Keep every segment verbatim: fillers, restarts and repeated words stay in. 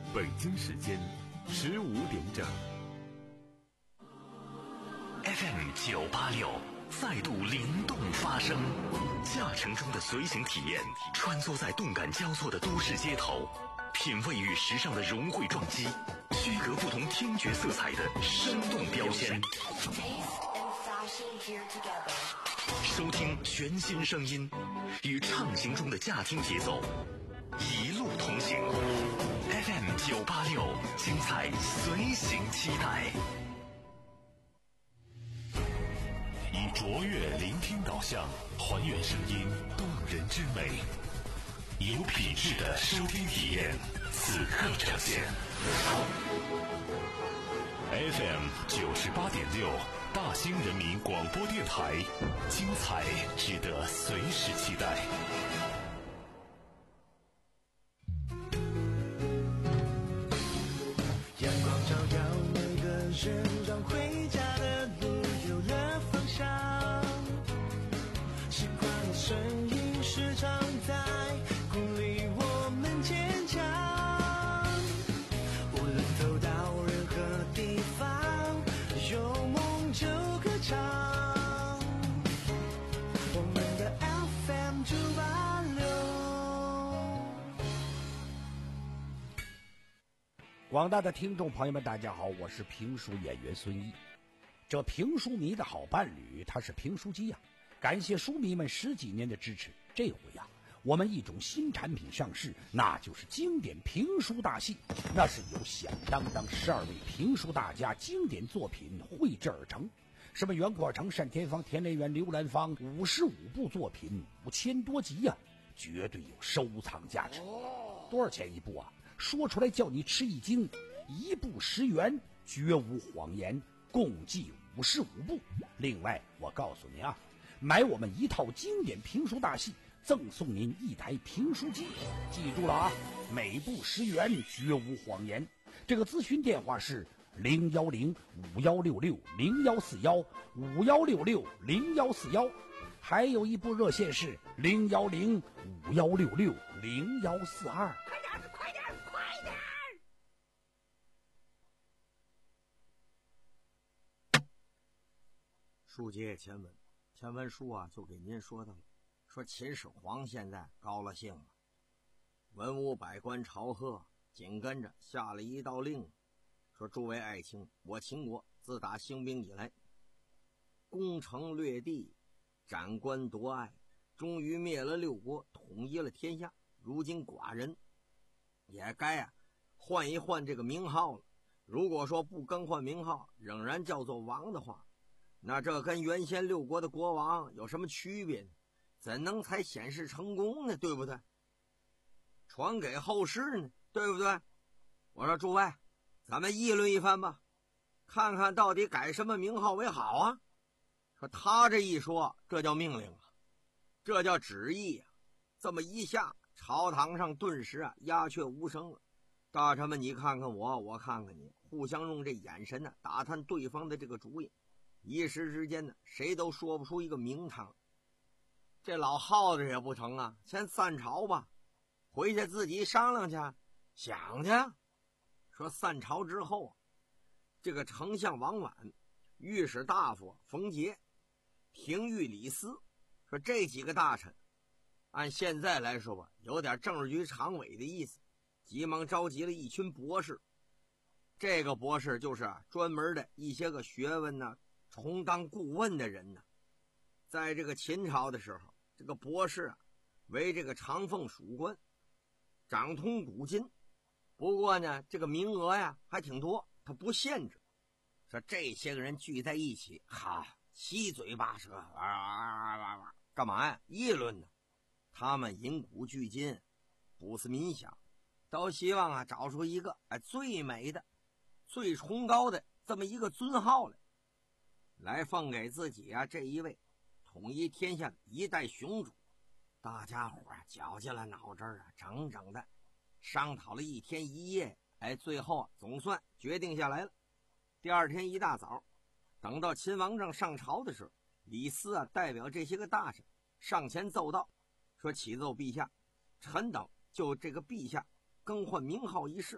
北京时间十五点整。 F M 九八六再度灵动发声，驾乘中的随行体验，穿梭在动感交错的都市街头，品味与时尚的融汇撞击，区隔不同听觉色彩的生动标签。收听全新声音，与畅行中的驾听节奏一路同行。F M 九八六，精彩随行期待。以卓越聆听导向，还原声音动人之美，有品质的收听体验，此刻呈现。F M 九十八点六，大兴人民广播电台，精彩值得随时期待。 阳光照耀每个人，让回家的路有了方向。习惯的声音时常在鼓励我们坚强。无论走到任何地方，有梦就歌唱。我们的 F M 九八六。 广大的听众朋友们，大家好，我是评书演员孙一。这评书迷的好伴侣，他是评书机呀、啊。感谢书迷们十几年的支持，这回呀、啊，我们一种新产品上市，那就是经典评书大戏。那是由响当当十二位评书大家经典作品绘制而成，什么袁阔成、单田芳、田连元、刘兰芳，五十五部作品，五千多集呀、啊，绝对有收藏价值。多少钱一部啊？说出来叫你吃一惊，一部十元，绝无谎言，共计五十五部。另外，我告诉你啊。买我们一套经典评书大戏，赠送您一台评书机，记住了啊！每部十元，绝无谎言。这个咨询电话是零幺零五幺六六零幺四幺五幺六六零幺四幺，还有一部热线是零幺零五幺六六零幺四二。 快点，快点，快点！ 书接前文。前文书啊，就给您说到了，说秦始皇现在高了兴了，文武百官朝贺，紧跟着下了一道令，说诸位爱卿，我秦国自打兴兵以来，攻城略地，斩官夺爱，终于灭了六国，统一了天下。如今寡人也该啊换一换这个名号了。如果说不更换名号，仍然叫做王的话，那这跟原先六国的国王有什么区别呢？怎能才显示成功呢？对不对？传给后世呢？对不对？我说诸位，咱们议论一番吧，看看到底改什么名号为好啊？说他这一说，这叫命令啊，这叫旨意啊。这么一下，朝堂上顿时啊鸦雀无声了。大臣们，你看看我，我看看你，互相用这眼神呢、啊、打探对方的这个主意。一时之间呢，谁都说不出一个名堂。这老耗子也不成啊，先散朝吧，回去自己商量去，想去。说散朝之后，这个丞相王绾、御史大夫冯杰、廷尉李斯，说这几个大臣，按现在来说吧，有点政治局常委的意思，急忙召集了一群博士。这个博士就是啊，专门的一些个学问呢、啊。充当顾问的人呢，在这个秦朝的时候，这个博士啊，为这个长凤属官，掌通古今。不过呢，这个名额呀还挺多，他不限制。说这些个人聚在一起，哈，七嘴八舌，哇哇哇哇，干嘛呀？议论呢。他们引古据今，不思民想，都希望啊找出一个哎最美的、最崇高的这么一个尊号来。来奉给自己啊这一位统一天下一代雄主。大家伙啊绞尽了脑汁啊，整整的商讨了一天一夜，哎，最后啊总算决定下来了。第二天一大早，等到秦王政上朝的时候，李斯啊代表这些个大臣上前奏道，说启奏陛下，臣等就这个陛下更换名号一事，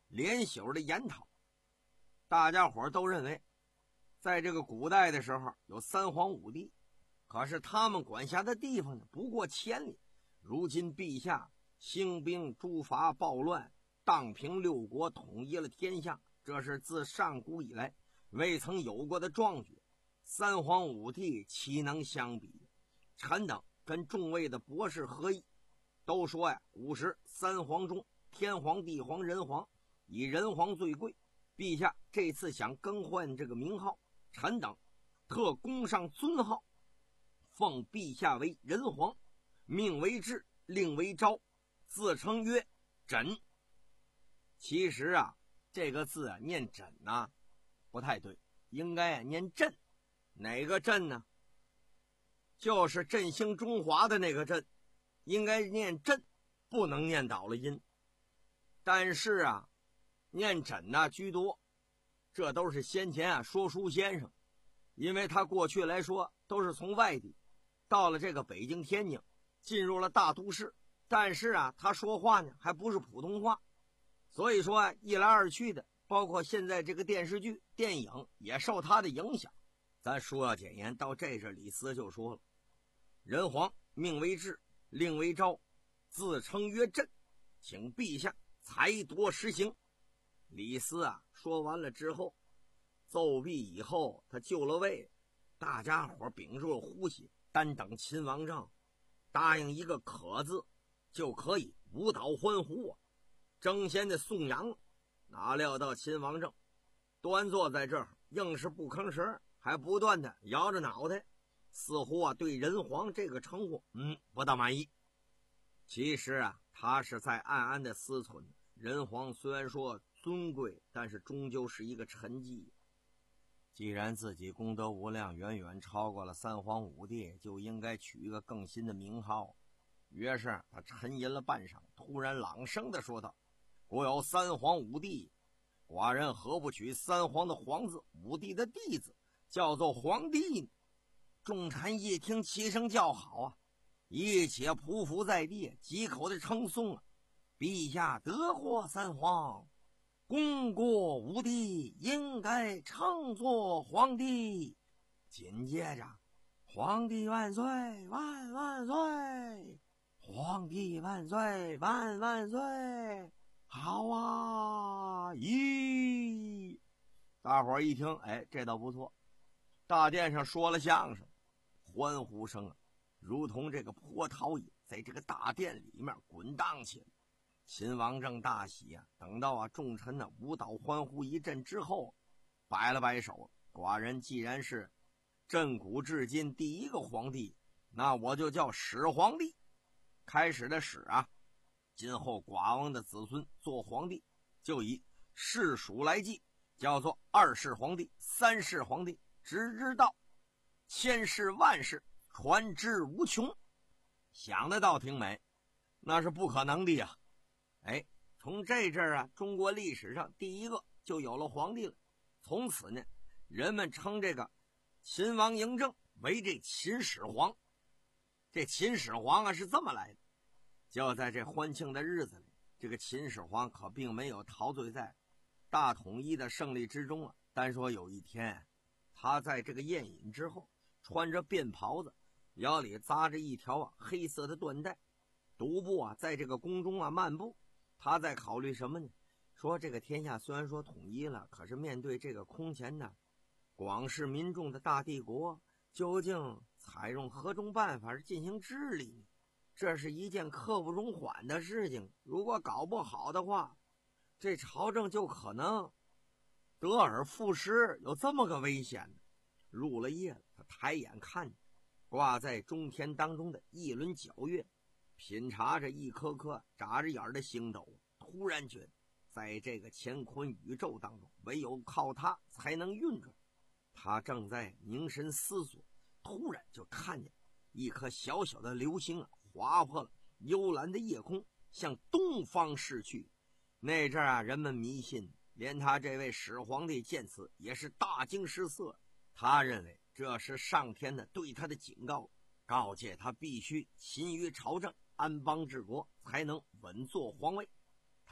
连宿的研讨。大家伙都认为，在这个古代的时候有三皇五帝，可是他们管辖的地方呢不过千里。如今陛下兴兵诛伐暴乱，荡平六国，统一了天下，这是自上古以来未曾有过的壮举。三皇五帝岂能相比？臣等跟众位的博士合议，都说呀，古时三皇中，天皇、地皇、人皇，以人皇最贵。陛下这次想更换这个名号，臣等特cung上尊号，奉陛下为人皇，命为治，令为昭，自称曰枕。其实啊，这个字啊念枕啊不太对，应该啊念朕。哪个朕呢？就是振兴中华的那个朕，应该念朕，不能念倒了音。但是啊，念枕呐、啊、居多，这都是先前啊说书先生，因为他过去来说都是从外地到了这个北京天津，进入了大都市，但是啊他说话呢还不是普通话，所以说啊一来二去的，包括现在这个电视剧电影也受他的影响。咱说要简言，到这这李斯就说了，人皇命为治，令为昭，自称曰朕，请陛下裁夺实行。李斯啊说完了之后，奏毕以后，他就了位，大家伙屏住了呼吸，单等秦王政答应一个可字，就可以舞蹈欢呼啊，争先的颂扬。哪料到秦王政端坐在这儿，硬是不吭声，还不断的摇着脑袋，似乎啊对人皇这个称呼嗯不大满意。其实啊他是在暗暗的思忖，人皇虽然说尊贵，但是终究是一个沉寂。既然自己功德无量，远远超过了三皇五帝，就应该取一个更新的名号。于是他沉吟了半晌，突然朗声的说道，国有三皇五帝，寡人何不取三皇的皇字，五帝的帝字，叫做皇帝呢？众臣一听，齐声叫好啊，一且匍匐在地，几口的称颂啊，陛下得获三皇，功过无帝，应该称作皇帝。紧接着，皇帝万岁，万万岁！皇帝万岁，万万岁！好啊！咦，大伙儿一听，哎，这倒不错。大殿上说了相声，欢呼声啊，如同这个波涛也在这个大殿里面滚荡起来。秦王政大喜啊！等到啊众臣呢舞蹈欢呼一阵之后，摆了摆手，寡人既然是亘古至今第一个皇帝，那我就叫始皇帝。开始的始啊，今后寡王的子孙做皇帝，就以世数来计，叫做二世皇帝、三世皇帝，直之道，千世万世，传之无穷。想得倒挺美，那是不可能的呀。哎，从这阵儿啊，中国历史上第一个就有了皇帝了。从此呢，人们称这个秦王嬴政为这秦始皇。这秦始皇啊是这么来的，就在这欢庆的日子里，这个秦始皇可并没有陶醉在大统一的胜利之中啊。单说有一天，他在这个宴饮之后，穿着便袍子，腰里扎着一条啊黑色的缎带，独步啊在这个宫中啊漫步。他在考虑什么呢？说这个天下虽然说统一了，可是面对这个空前的广世民众的大帝国，究竟采用何种办法进行治理呢？这是一件刻不容缓的事情，如果搞不好的话，这朝政就可能得而复失，有这么个危险呢。入了夜了，他抬眼看见挂在中天当中的一轮皎月，品察着一颗颗眨着眼的星斗，突然觉得在这个乾坤宇宙当中，唯有靠它才能运转。他正在凝神思索，突然就看见一颗小小的流星啊，划破了幽蓝的夜空，向东方逝去。那阵啊，人们迷信，连他这位始皇帝见此也是大惊失色。他认为这是上天的对他的警告，告诫他必须勤于朝政，安邦治国，才能稳坐皇位。他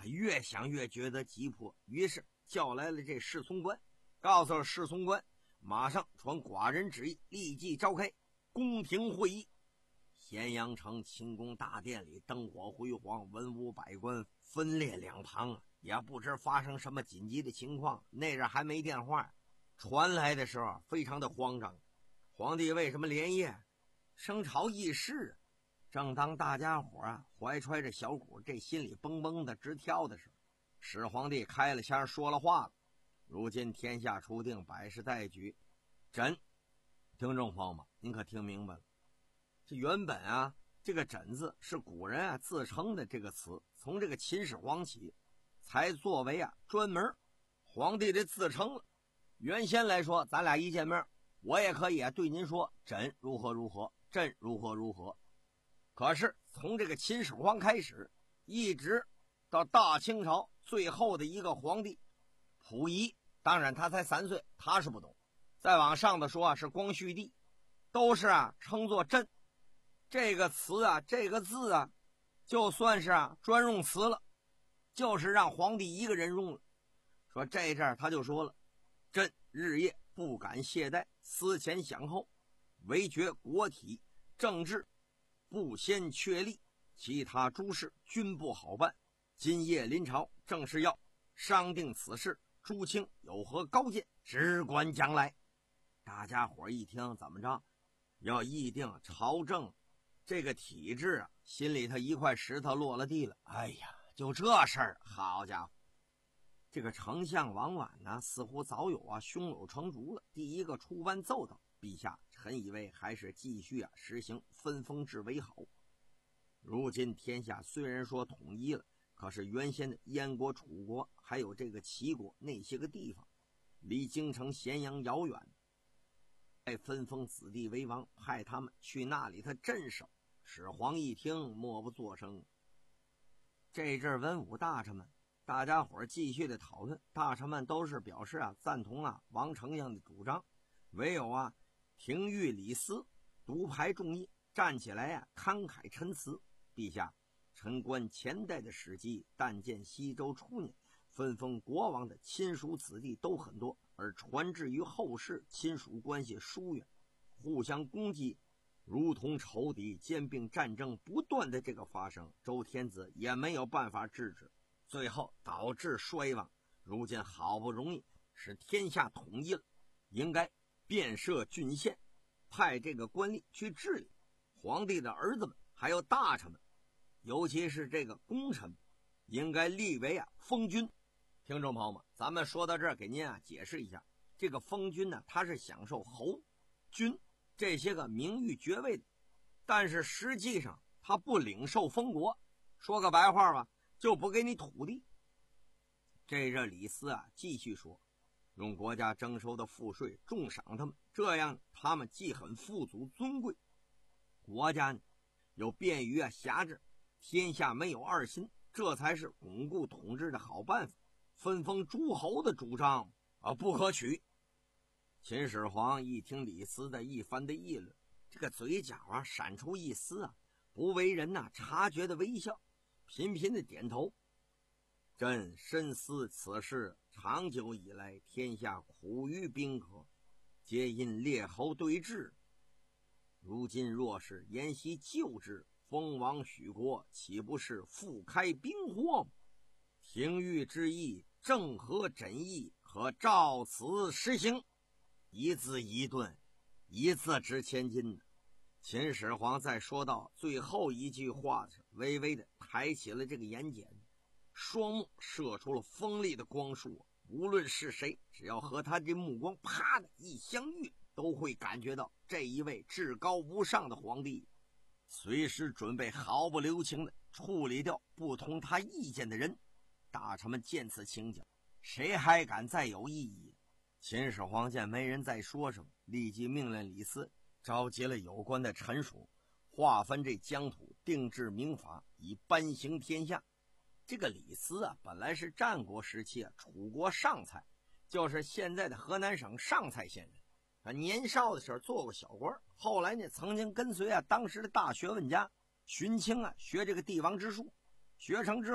他越想越觉得急迫，于是叫来了这侍从官，告诉了侍从官，马上传寡人旨意，立即召开宫廷会议。咸阳城清宫大殿里灯火辉煌，文武百官分列两旁啊，也不知发生什么紧急的情况。那阵还没电话，传来的时候非常的慌张。皇帝为什么连夜升朝议事？正当大家伙啊怀揣着小鼓，这心里蹦蹦的直跳的时候，始皇帝开了腔说了话了：如今天下初定，百事待举。朕，听众朋友们，您可听明白了？这原本啊，这个朕字是古人啊自称的这个词，从这个秦始皇起，才作为啊专门皇帝的自称了。原先来说，咱俩一见面，我也可以啊对您说朕如何如何，朕如何如何。可是从这个秦始皇开始，一直到大清朝最后的一个皇帝溥仪，当然他才三岁，他是不懂。再往上的说啊，是光绪帝，都是啊称作朕。这个词啊，这个字啊，就算是啊专用词了，就是让皇帝一个人用了。说这阵儿他就说了：朕日夜不敢懈怠，思前想后，唯觉国体政治不先确立，其他诸事均不好办。今夜临朝，正是要商定此事，诸卿有何高见，只管将来。大家伙一听，怎么着？要议定朝政这个体制啊，心里头一块石头落了地了。哎呀，就这事儿，好家伙！这个丞相王绾呢，似乎早有啊胸有成竹了。第一个出班奏道：陛下，臣以为还是继续啊实行分封制为好。如今天下虽然说统一了，可是原先的燕国、楚国还有这个齐国那些个地方，离京城咸阳遥远，再分封子弟为王，派他们去那里他镇守。始皇一听，默不作声。这阵文武大臣们，大家伙继续的讨论，大臣们都是表示啊赞同啊王丞相的主张，唯有啊廷尉李斯独排众议，站起来啊慷慨陈词：陛下，臣观前代的史记，但见西周初年分封国王的亲属子弟都很多，而传至于后世，亲属关系疏远，互相攻击，如同仇敌，兼并战争不断的这个发生，周天子也没有办法制止，最后导致衰亡。如今好不容易使天下统一了，应该变设郡县，派这个官吏去治理。皇帝的儿子们还有大臣们，尤其是这个功臣，应该立为啊封君。听众朋友们，咱们说到这儿，给您啊解释一下，这个封君呢，他是享受侯、君这些个名誉爵位的，但是实际上他不领受封国，说个白话吧，就不给你土地。这阵李斯啊继续说，用国家征收的赋税重赏他们，这样他们既很富足尊贵，国家呢有便于啊辖制，天下没有二心，这才是巩固统治的好办法。分封诸侯的主张啊不可取。秦始皇一听李斯的一番的议论，这个嘴角啊闪出一丝啊不为人呐、啊、察觉的微笑，频频的点头。朕深思此事，长久以来天下苦于宾客，皆因列侯对峙。如今若是沿袭旧制，封王许国，岂不是复开兵祸吗？廷尉之意正合朕意，可照此实行。一字一顿，一字值千金。秦始皇在说到最后一句话时，微微的抬起了这个眼睑，双目射出了锋利的光束。无论是谁，只要和他这目光啪的一相遇，都会感觉到这一位至高无上的皇帝随时准备毫不留情的处理掉不同他意见的人。大臣们见此情景，谁还敢再有异议？秦始皇见没人再说什么，立即命令李斯召集了有关的臣属，划分这疆土，定制民法，以颁行天下。这个李斯啊，本来是战国时期啊楚国上蔡，就是现在的河南省上蔡县人。啊，年少的时候做过小官，后来呢曾经跟随啊当时的大学问家荀卿啊学这个帝王之术，学成之后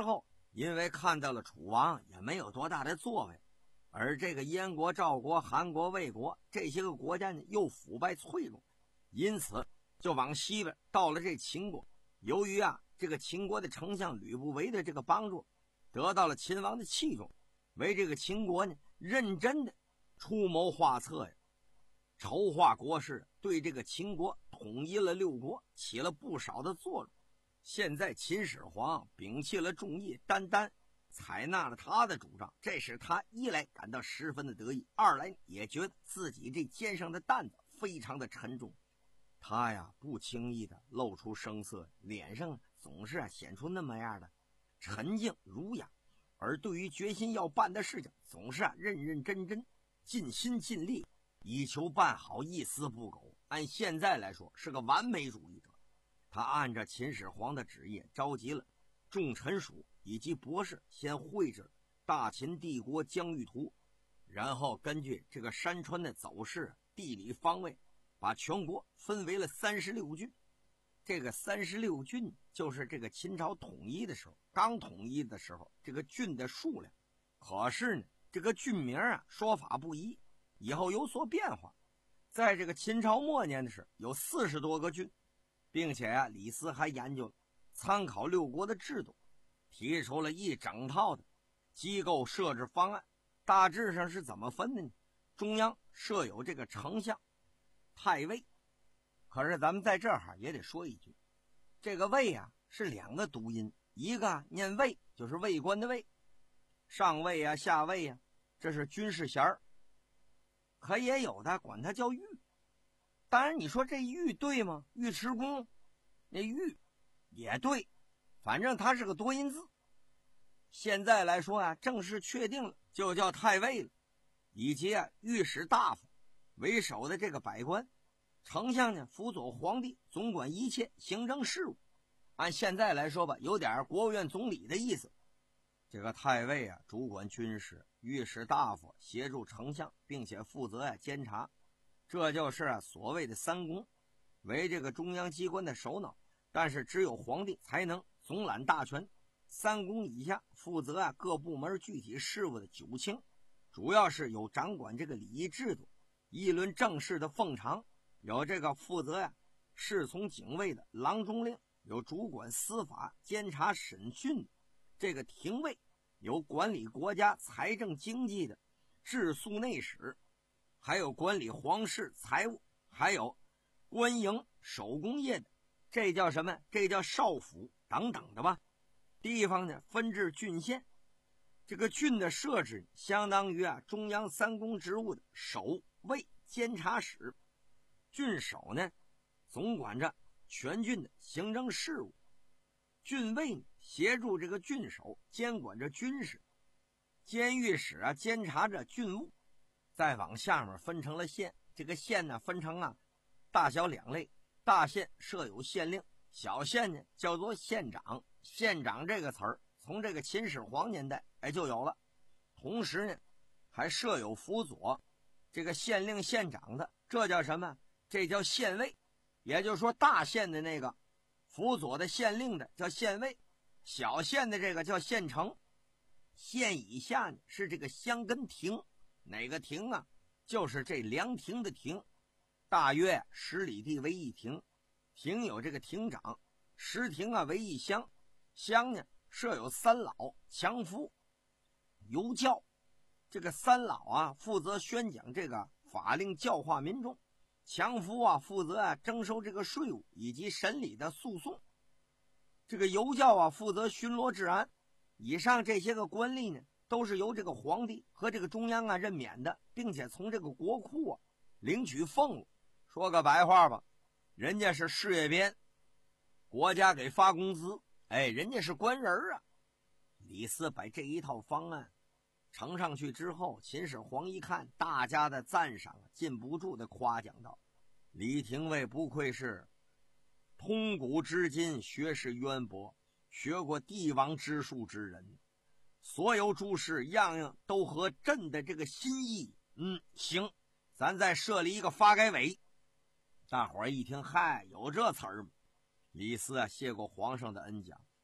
因为看到了楚王也没有多大的作为，而这个燕国、赵国、韩国、魏国这些个国家呢又腐败脆弱，因此就往西边到了这秦国。由于啊这个秦国的丞相吕不韦的这个帮助，得到了秦王的器重，为这个秦国呢认真的出谋划策呀，筹划国事，对这个秦国统一了六国起了不少的作用。现在秦始皇摒弃了众议，单单采纳了他的主张，这使他一来感到十分的得意，二来也觉得自己这肩上的担子非常的沉重。他呀不轻易的露出声色，脸上总是啊显出那么样的沉静儒雅，而对于决心要办的事情总是啊认认真真，尽心尽力，以求办好，一丝不苟。按现在来说是个完美主义者。他按照秦始皇的旨意，召集了众臣属以及博士，先绘制大秦帝国疆域图，然后根据这个山川的走势、地理方位，把全国分为了三十六郡。这个三十六郡就是这个秦朝统一的时候，刚统一的时候这个郡的数量。可是呢，这个郡名啊说法不一，以后有所变化。在这个秦朝末年的时候，有四十多个郡。并且啊，李斯还研究了参考六国的制度，提出了一整套的机构设置方案。大致上是怎么分的呢？中央设有这个丞相、太尉。可是咱们在这儿也得说一句，这个尉啊是两个读音，一个念尉，就是尉官的尉，上尉啊、下尉啊，这是军事衔儿。可也有的管它叫御。当然你说这御对吗？尉迟恭那御也对，反正它是个多音字。现在来说啊，正式确定了就叫太尉了，以及啊御史大夫为首的这个百官。丞相呢辅佐皇帝，总管一切行政事务。按现在来说吧，有点国务院总理的意思。这个太尉啊主管军事，御史大夫协助丞相，并且负责啊监察。这就是啊所谓的三公，为这个中央机关的首脑，但是只有皇帝才能总揽大权。三公以下负责啊各部门具体事务的九卿，主要是有掌管这个礼仪制度、议论政事的奉常，有这个负责呀、啊、侍从警卫的郎中令，有主管司法监察审讯的这个廷尉，有管理国家财政经济的治粟内史，还有管理皇室财务，还有官营手工业的，这叫什么？这叫少府等等的吧。地方呢分治郡县，这个郡的设置相当于啊中央三公职务的守卫监察使。郡守呢总管着全郡的行政事务，郡尉呢协助这个郡守监管着军事，监狱使啊监察着郡务。再往下面分成了县，这个县呢分成啊大小两类，大县设有县令，小县呢叫做县长。县长这个词儿从这个秦始皇年代哎就有了，同时呢还设有辅佐这个县令县长的，这叫什么？这叫县尉。也就是说大县的那个辅佐的县令的叫县尉，小县的这个叫县丞。县以下呢是这个乡根亭，哪个亭啊？就是这凉亭的亭，大约十里地为一亭，亭有这个亭长，十亭啊为一乡，乡呢设有三老、强夫、游教。这个三老啊负责宣讲这个法令，教化民众；强夫啊负责啊征收这个税务以及审理的诉讼；这个游教啊负责巡逻治安。以上这些个官吏呢都是由这个皇帝和这个中央啊任免的，并且从这个国库啊领取俸禄。说个白话吧，人家是事业编，国家给发工资，哎，人家是官人啊。李斯把这一套方案呈上去之后，秦始皇一看，大家的赞赏，禁不住的夸奖道：李廷尉不愧是通古知今，学识渊博，学过帝王之术之人，所有诸事样样都合朕的这个心意。嗯，行，咱再设立一个发改委。大伙儿一听，嗨，有这词儿吗？李斯啊谢过皇上的恩奖，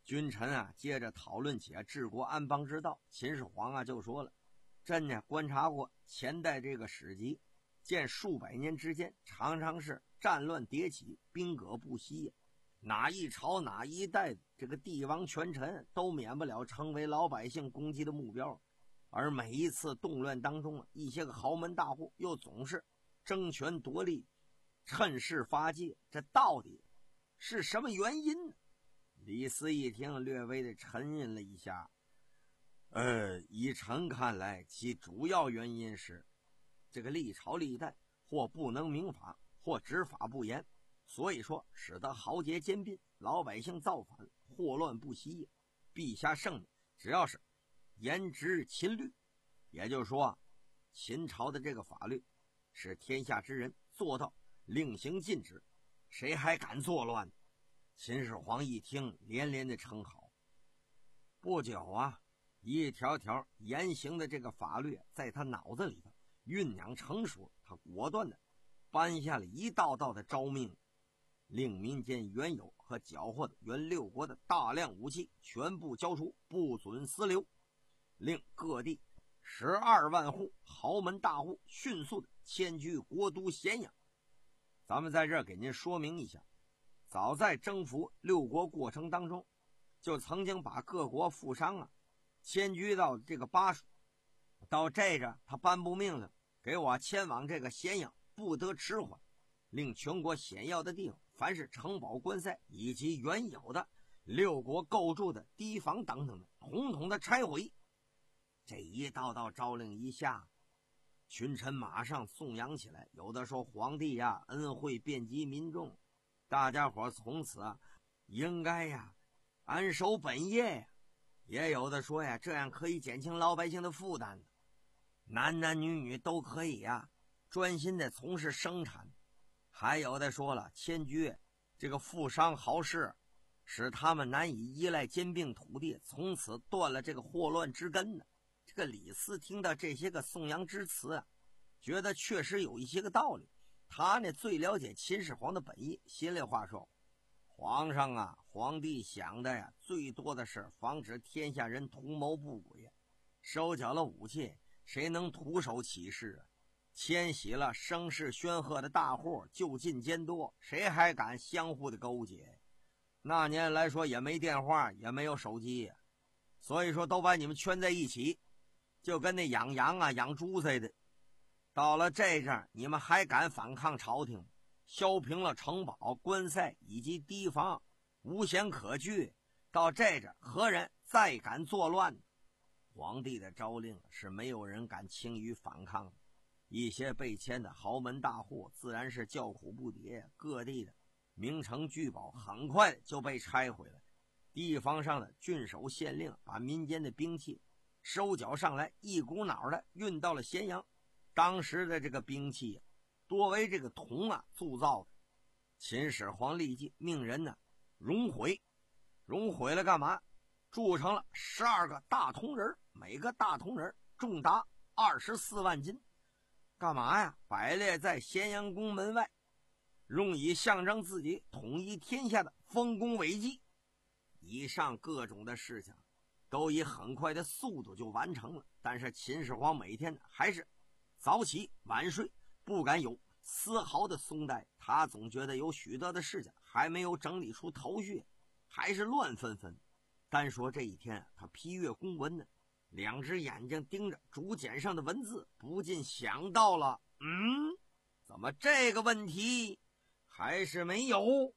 君臣啊，接着讨论起治国安邦之道。秦始皇啊就说了，朕呢观察过前代这个史籍，见数百年之间常常是战乱迭起，兵戈不息呀。哪一朝哪一代的这个帝王权臣都免不了成为老百姓攻击的目标，而每一次动乱当中啊，一些个豪门大户又总是争权夺利，趁势发迹，这到底是什么原因呢？李斯一听，略微的沉吟了一下，呃，以臣看来，其主要原因是这个历朝历代或不能明法，或执法不严，所以说使得豪杰兼并，老百姓造反，祸乱不息。陛下圣明，只要是严执秦律，也就是说秦朝的这个法律使天下之人做到令行禁止，谁还敢作乱？秦始皇一听，连连的称好。不久啊，一条条严刑的这个法律在他脑子里头酝酿成熟，他果断的颁下了一道道的诏命，令民间原有和缴获的原六国的大量武器全部交出，不准私留，令各地十二万户豪门大户迅速的迁居国都咸阳。咱们在这儿给您说明一下，早在征服六国过程当中，就曾经把各国富商啊迁居到这个巴蜀，到这着他颁布命令，给我迁往这个咸阳，不得迟缓，令全国险要的地方，凡是城堡关塞以及原有的六国构筑的堤防等等的，统统的拆毁。这一道道诏令一下，群臣马上颂扬起来，有的说皇帝呀恩惠遍及民众，大家伙从此啊应该呀安守本业呀，也有的说呀这样可以减轻老百姓的负担，男男女女都可以呀专心的从事生产。还有的说了，迁居这个富商豪士，使他们难以依赖兼并土地，从此断了这个祸乱之根呢。这个李斯听到这些个颂扬之词啊，觉得确实有一些个道理。他呢最了解秦始皇的本意，心里话说，皇上啊，皇帝想的呀，最多的是防止天下人图谋不轨啊。收缴了武器，谁能徒手起事啊？迁徙了声势煊赫的大户，就近监督，谁还敢相互的勾结？那年来说也没电话，也没有手机呀、啊，所以说都把你们圈在一起，就跟那养羊啊养猪似的。到了这阵，你们还敢反抗朝廷？削平了城堡、关塞以及堤防，无险可居。到这阵，何人再敢作乱？皇帝的诏令是没有人敢轻于反抗的。一些被迁的豪门大户自然是叫苦不迭，各地的名城巨堡很快就被拆毁了。地方上的郡守县令把民间的兵器收缴上来，一股脑的运到了咸阳。当时的这个兵器、啊、多为这个铜啊铸造的。秦始皇立即命人呢熔毁，熔毁了干嘛？铸成了十二个大铜人，每个大铜人重达二十四万斤。干嘛呀？摆列在咸阳宫门外，用以象征自己统一天下的丰功伟绩。以上各种的事情都以很快的速度就完成了，但是秦始皇每天还是早起晚睡，不敢有丝毫的松怠。他总觉得有许多的事情还没有整理出头绪，还是乱纷纷。单说这一天，他批阅公文呢，两只眼睛盯着竹简上的文字，不禁想到了，嗯，怎么这个问题还是没有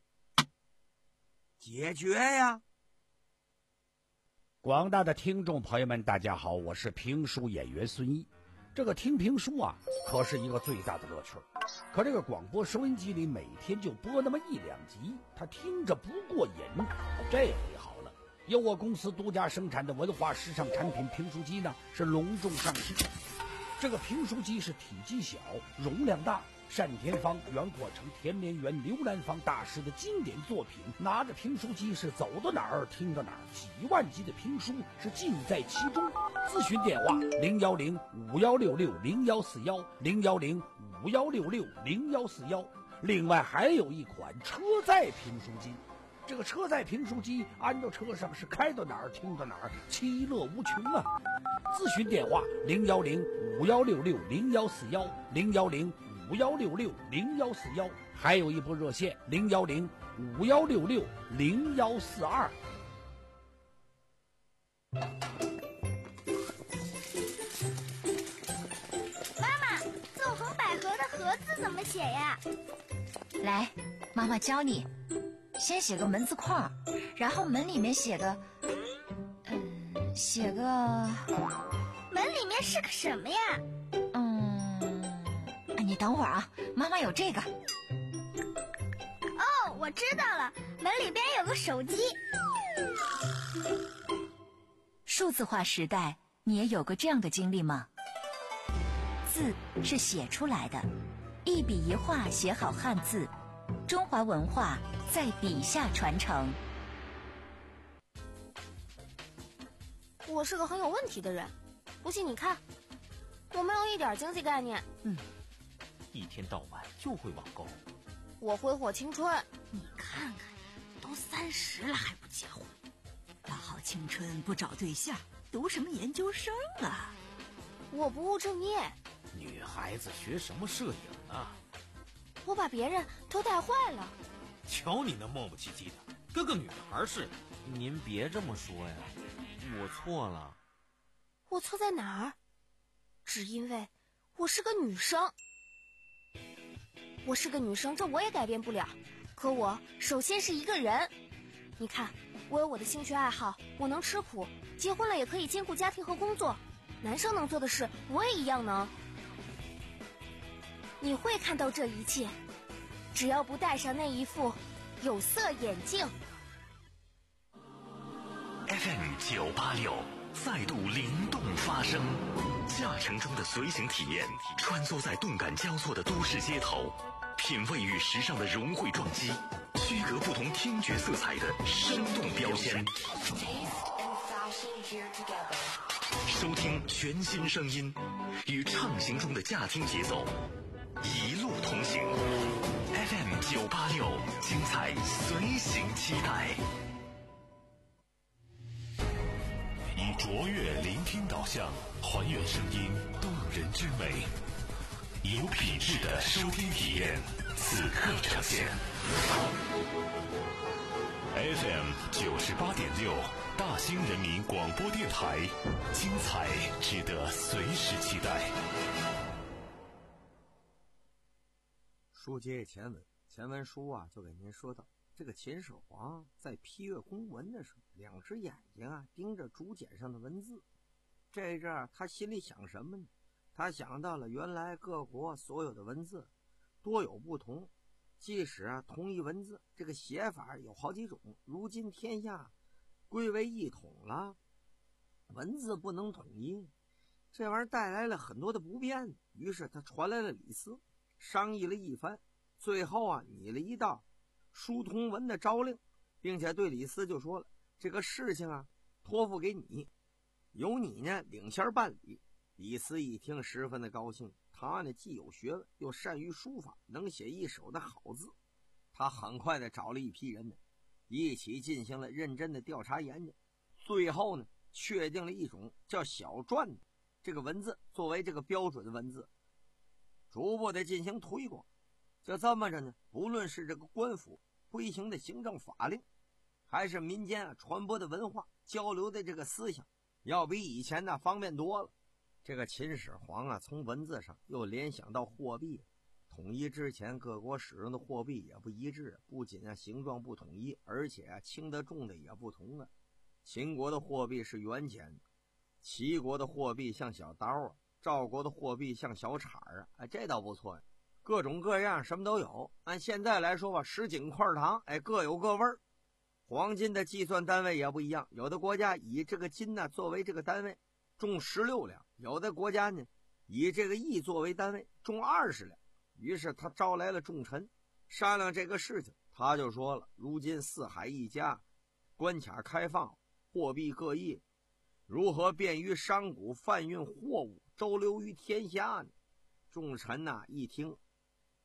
解决呀？ 广大的听众朋友们，大家好，我是评书演员孙一。这个听评书啊，可是一个最大的乐趣。可这个广播收音机里每天就播那么一两集，他听着不过瘾。这回好了，由我公司独家生产的文化时尚产品评书机呢，是隆重上市。这个评书机是体积小，容量大，单田芳、袁阔成、田连元、刘兰芳大师的经典作品。拿着评书机是走到哪儿听到哪儿，几万集的评书是尽在其中。咨询电话零幺零五幺六六零幺四幺零幺零五幺六六零幺四幺。另外还有一款车载评书机， 这个车载评书机安到车上是开到哪儿听到哪儿，其乐无穷啊！咨询电话零幺零五幺六六零幺四幺零幺零五幺六六零幺四幺，还有一部热线零幺零五幺六六零幺四二。 妈妈，纵横捭阖的阖字怎么写呀？ 来，妈妈教你。先写个门字框，然后门里面写个，嗯，写个， 门里面是个什么呀？ 嗯，你等会儿啊，妈妈有这个。 哦，我知道了，门里边有个手机。 数字化时代，你也有过这样的经历吗？字是写出来的，一笔一画写好汉字，中华文化在笔下传承。 我是个很有问题的人，不信你看，我没有一点经济概念。 嗯，一天到晚就会网购。 我挥霍青春， 你看看，都三十了还不结婚，大好青春不找对象，读什么研究生啊？ 我不务正业。 女孩子学什么摄影啊？ 我把别人都带坏了。 瞧你那磨磨唧唧的，跟个女孩似的。 您别这么说呀，我错了。 我错在哪儿？只因为我是个女生。我是个女生，这我也改变不了。可我首先是一个人。你看，我有我的兴趣爱好，我能吃苦，结婚了也可以兼顾家庭和工作。男生能做的事，我也一样能。你会看到这一切，只要不戴上那一副有色眼镜。 F M 九八六再度灵动发声，驾乘中的随行体验，穿梭在动感交错的都市街头，品味与时尚的融汇撞击，区隔不同听觉色彩的生动标签。收听全新声音，与畅行中的驾听节奏，一路同行。F M 九八六，精彩随行期待。 以卓越聆听导向，还原声音动人之美，有品质的收听体验，此刻呈现。F M 九十八点六，大兴人民广播电台，精彩值得随时期待。 书接前文，前文书啊就给您说到，这个秦始皇在批阅公文的时候，两只眼睛啊盯着竹简上的文字。这阵儿他心里想什么呢？他想到了原来各国所有的文字多有不同，即使啊同一文字，这个写法有好几种，如今天下归为一统了，文字不能统一，这玩意儿带来了很多的不便。于是他传来了李斯，商议了一番，最后啊拟了一道书同文的诏令，并且对李斯就说了，这个事情啊托付给你，由你呢领先办理。李斯一听十分的高兴，他呢既有学问又善于书法，能写一手的好字。他很快的找了一批人呢，一起进行了认真的调查研究，最后呢确定了一种叫小篆的这个文字作为这个标准的文字，逐步的进行推广。就这么着呢，不论是这个官府推行的行政法令，还是民间啊传播的文化交流的这个思想，要比以前呢方便多了。这个秦始皇啊从文字上又联想到货币，统一之前各国使用的货币也不一致，不仅啊形状不统一，而且啊轻的重的也不同啊。秦国的货币是圆钱，齐国的货币像小刀啊，赵国的货币像小铲啊，哎，这倒不错呀，各种各样什么都有。按现在来说吧，十几块糖，哎，各有各味儿。黄金的计算单位也不一样，有的国家以这个金呢作为这个单位，重十六两；有的国家呢以这个亿作为单位，重二十两。于是他招来了重臣商量这个事情，他就说了，如今四海一家，关卡开放，货币各异，如何便于商贾贩运货物，周流于天下呢？众臣呐、啊、一听，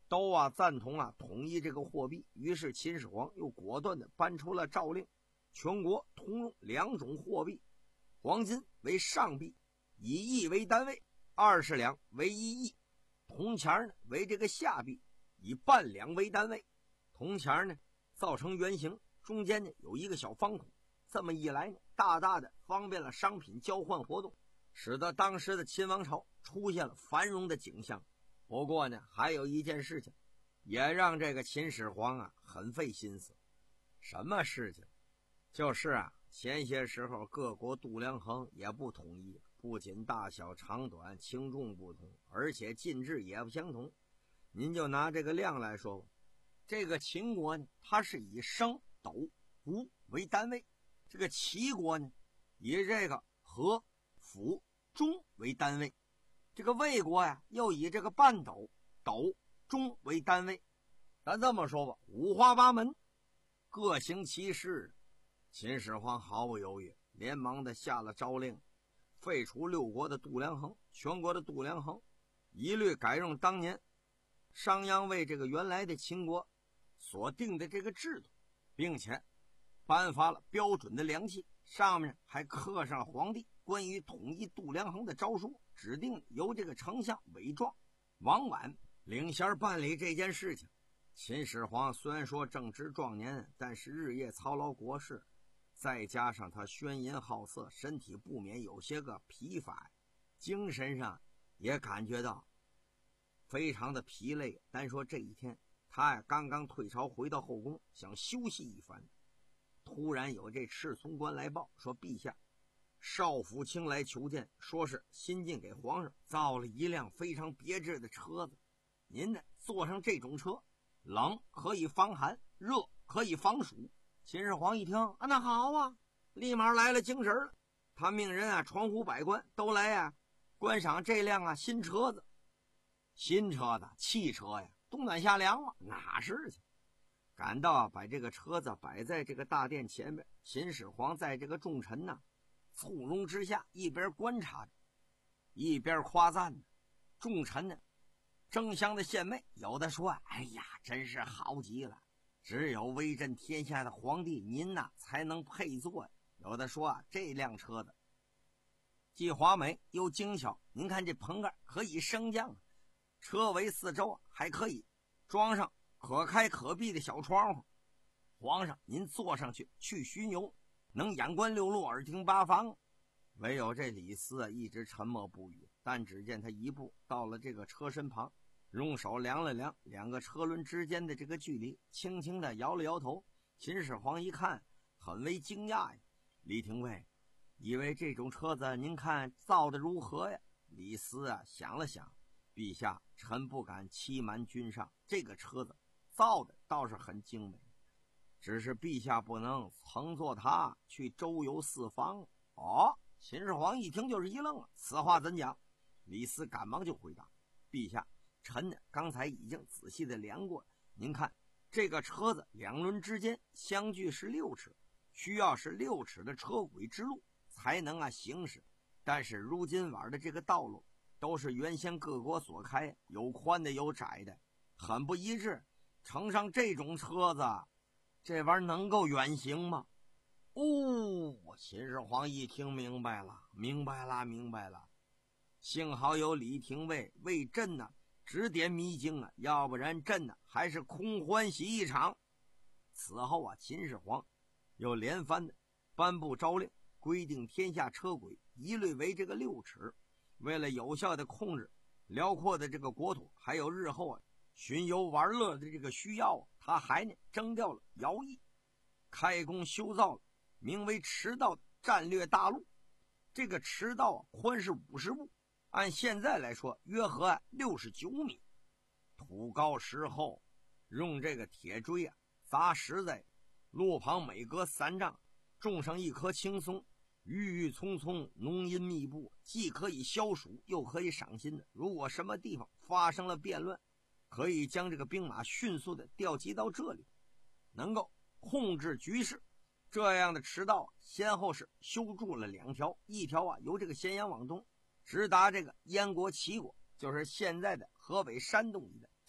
都啊赞同啊统一这个货币。于是秦始皇又果断地颁出了诏令，全国通用两种货币，黄金为上币，以亿为单位，二十两为一亿；铜钱呢为这个下币，以半两为单位。铜钱呢造成圆形，中间呢有一个小方孔，这么一来呢，大大的方便了商品交换活动，使得当时的秦王朝出现了繁荣的景象。不过呢，还有一件事情也让这个秦始皇啊很费心思。什么事情？就是啊，前些时候各国度量衡也不统一，不仅大小长短轻重不同，而且进制也不相同。您就拿这个量来说吧，这个秦国呢，它是以升、斗、斛为单位；这个齐国呢，以这个和、府、钟为单位；这个魏国呀，又以这个半斗、斗、钟为单位。咱这么说吧，五花八门，各行其事。秦始皇毫不犹豫，连忙的下了诏令，废除六国的度量衡，全国的度量衡一律改用当年商鞅为这个原来的秦国所定的这个制度，并且颁发了标准的量器，上面还刻上了皇帝关于统一度量衡的诏书，指定由这个丞相韦壮、王绾领衔办理这件事情。秦始皇虽然说正值壮年，但是日夜操劳国事，再加上他喧淫好色，身体不免有些个疲乏，精神上也感觉到非常的疲累。单说这一天，他呀刚刚退朝回到后宫，想休息一番，突然有这侍从官来报说，陛下少府卿来求见，说是新晋给皇上造了一辆非常别致的车子，您呢坐上这种车，冷可以防寒，热可以防暑。秦始皇一听啊，那好啊，立马来了精神了。他命人啊传呼百官都来啊观赏这辆啊新车子。新车子，汽车呀，冬暖夏凉嘛，哪是去？赶到把这个车子摆在这个大殿前面，秦始皇在这个众臣呢簇拥之下，一边观察着，一边夸赞呢。众臣呢争相的献媚，有的说：“哎呀，真是好极了，只有威震天下的皇帝您呐才能配坐呀。”有的说啊，这辆车子既华美又精巧，您看这棚盖可以升降，车尾四周啊还可以装上可开可闭的小窗户，皇上您坐上去去巡游，能眼观六路，耳听八方。唯有这李斯啊一直沉默不语，但只见他一步到了这个车身旁，用手量了量两个车轮之间的这个距离，轻轻的摇了摇头。秦始皇一看很为惊讶呀，李廷尉，以为这种车子您看造的如何呀？李斯啊想了想，陛下，臣不敢欺瞒君上，这个车子造的倒是很精美，只是陛下不能乘坐它去周游四方。哦，秦始皇一听就是一愣啊，此话怎讲？李斯赶忙就回答，陛下，臣呢刚才已经仔细的量过，您看这个车子两轮之间相距是六尺，需要是六尺的车轨之路才能啊行驶。但是如今玩的这个道路都是原先各国所开，有宽的有窄的，很不一致，乘上这种车子，这玩意儿能够远行吗？哦，秦始皇一听明白了，明白了，明白了。幸好有李廷尉为朕呢指点迷津啊，要不然朕呢还是空欢喜一场。此后啊，秦始皇又连番的颁布诏令，规定天下车轨一律为这个六尺。为了有效的控制辽阔的这个国土，还有日后啊巡游玩乐的这个需要啊，他还呢征调了徭役，开工修造了名为驰道的战略大路。这个驰道啊宽是五十步，按现在来说约合啊六十九米，土高石厚，用这个铁锥啊砸实在路旁，每隔三丈种上一棵青松，郁郁葱葱，浓荫密布，既可以消暑又可以赏心的。如果什么地方发生了变乱，可以将这个兵马迅速的调集到这里，能够控制局势。这样的驰道先后是修筑了两条，一条啊由这个咸阳往东直达这个燕国齐国，就是现在的河北山东一带，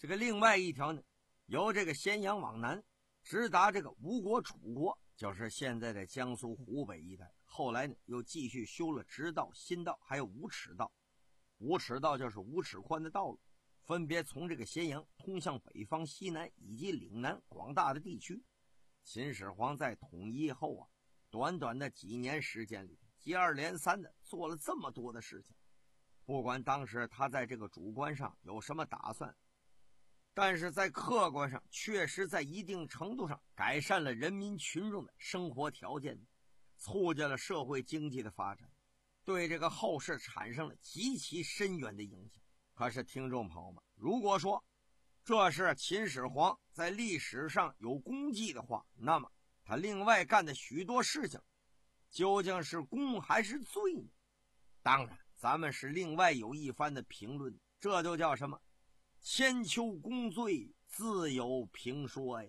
这个另外一条呢，由这个咸阳往南直达这个吴国楚国，就是现在的江苏湖北一带。后来呢，又继续修了直道、新道，还有五尺道。五尺道就是五尺宽的道路，分别从这个咸阳通向北方、西南以及岭南广大的地区。秦始皇在统一后啊，短短的几年时间里，接二连三的做了这么多的事情。不管当时他在这个主观上有什么打算，但是在客观上确实在一定程度上改善了人民群众的生活条件，促进了社会经济的发展，对这个后世产生了极其深远的影响。可是听众朋友们，如果说这是秦始皇在历史上有功绩的话，那么他另外干的许多事情究竟是功还是罪呢？当然咱们是另外有一番的评论，这就叫什么千秋功罪自有评说呀。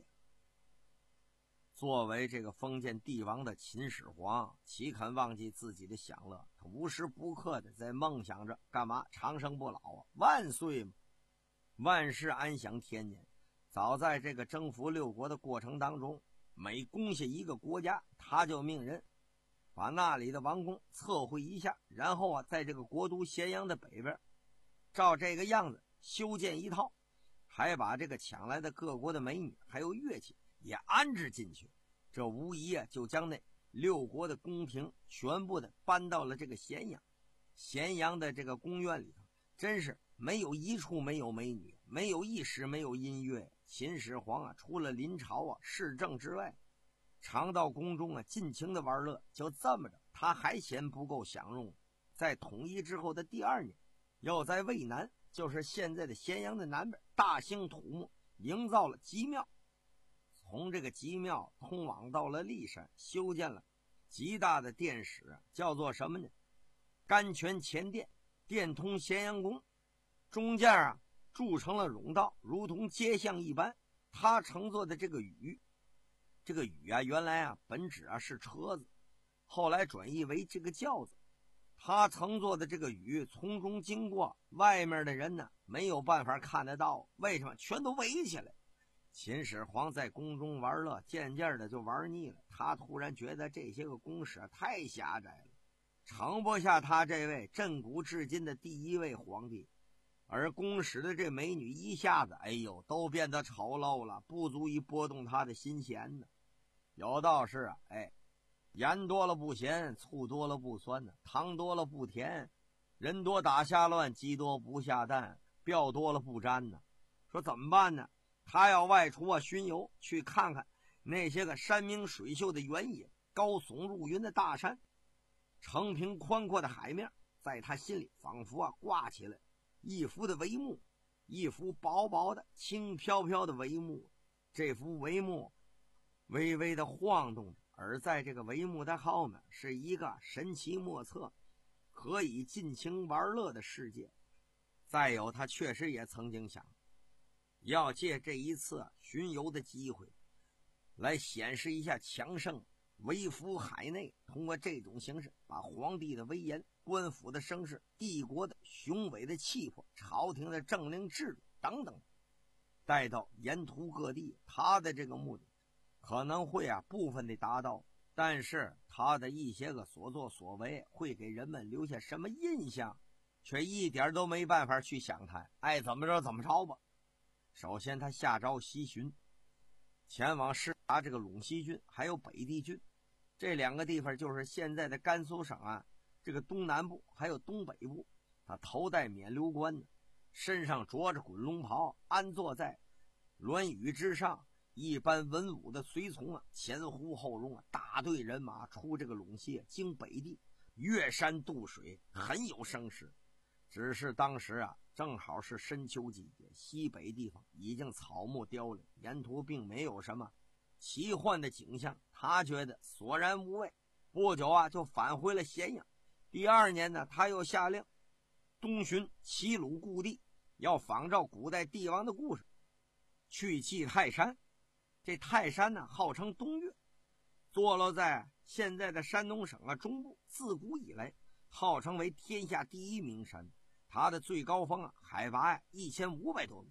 作为这个封建帝王的秦始皇，岂肯忘记自己的享乐？他无时不刻的在梦想着干嘛？长生不老啊，万岁嘛，万世安享天年。早在这个征服六国的过程当中，每攻下一个国家，他就命人把那里的王宫测绘一下，然后啊，在这个国都咸阳的北边照这个样子修建一套，还把这个抢来的各国的美女还有乐器也安置进去。这无疑啊，就将那六国的宫廷全部的搬到了这个咸阳。咸阳的这个宫院里头，真是没有一处没有美女，没有一时没有音乐。秦始皇啊，除了临朝啊市政之外，常到宫中啊尽情的玩乐。就这么着，他还嫌不够享用。在统一之后的第二年，又在渭南，就是现在的咸阳的南边，大兴土木，营造了极庙。从这个极庙通往到了骊山，修建了极大的殿室，叫做什么呢？甘泉前殿，电通咸阳宫。中间啊筑成了甬道，如同街巷一般。他乘坐的这个禹，这个禹啊原来啊本指啊是车子，后来转译为这个轿子。他乘坐的这个禹从中经过，外面的人呢没有办法看得到，为什么？全都围起来。秦始皇在宫中玩乐，渐渐的就玩腻了。他突然觉得这些个宫室太狭窄了，盛不下他这位震古至今的第一位皇帝。而宫室的这美女一下子，哎呦，都变得丑陋了，不足以拨动他的心弦呢。有道是啊，哎，盐多了不咸，醋多了不酸呢，糖多了不甜，人多打下乱，鸡多不下蛋，鳔多了不沾呢。说怎么办呢？他要外出啊巡游，去看看那些个山明水秀的原野，高耸入云的大山，成平宽阔的海面，在他心里仿佛啊挂起来一幅的帷幕，一幅薄薄的轻飘飘的帷幕。这幅帷幕微微的晃动着，而在这个帷幕的后面是一个神奇莫测可以尽情玩乐的世界。再有，他确实也曾经想要借这一次巡游的机会来显示一下强盛，微服海内，通过这种形式把皇帝的威严、官府的声势、帝国的雄伟的气魄、朝廷的政令制度等等带到沿途各地。他的这个目的可能会啊部分的达到，但是他的一些个所作所为会给人们留下什么印象，却一点都没办法去想他，爱怎么着怎么着吧。首先他下诏西巡，前往视察这个陇西郡还有北地郡，这两个地方就是现在的甘肃省啊这个东南部还有东北部。他头戴冕旒冠呢，身上着着滚龙袍，安坐在銮舆之上，一般文武的随从啊前呼后拥啊，大队人马出这个陇西，经北地，越山渡水，很有声势。只是当时啊正好是深秋季节，西北地方已经草木凋零，沿途并没有什么奇幻的景象，他觉得索然无味。不久啊就返回了咸阳。第二年呢，他又下令东巡齐鲁故地，要仿照古代帝王的故事，去讫泰山。这泰山呢号称东岳，坐落在现在的山东省啊中部，自古以来号称为天下第一名山。它的最高峰啊海拔呀一千五百多米，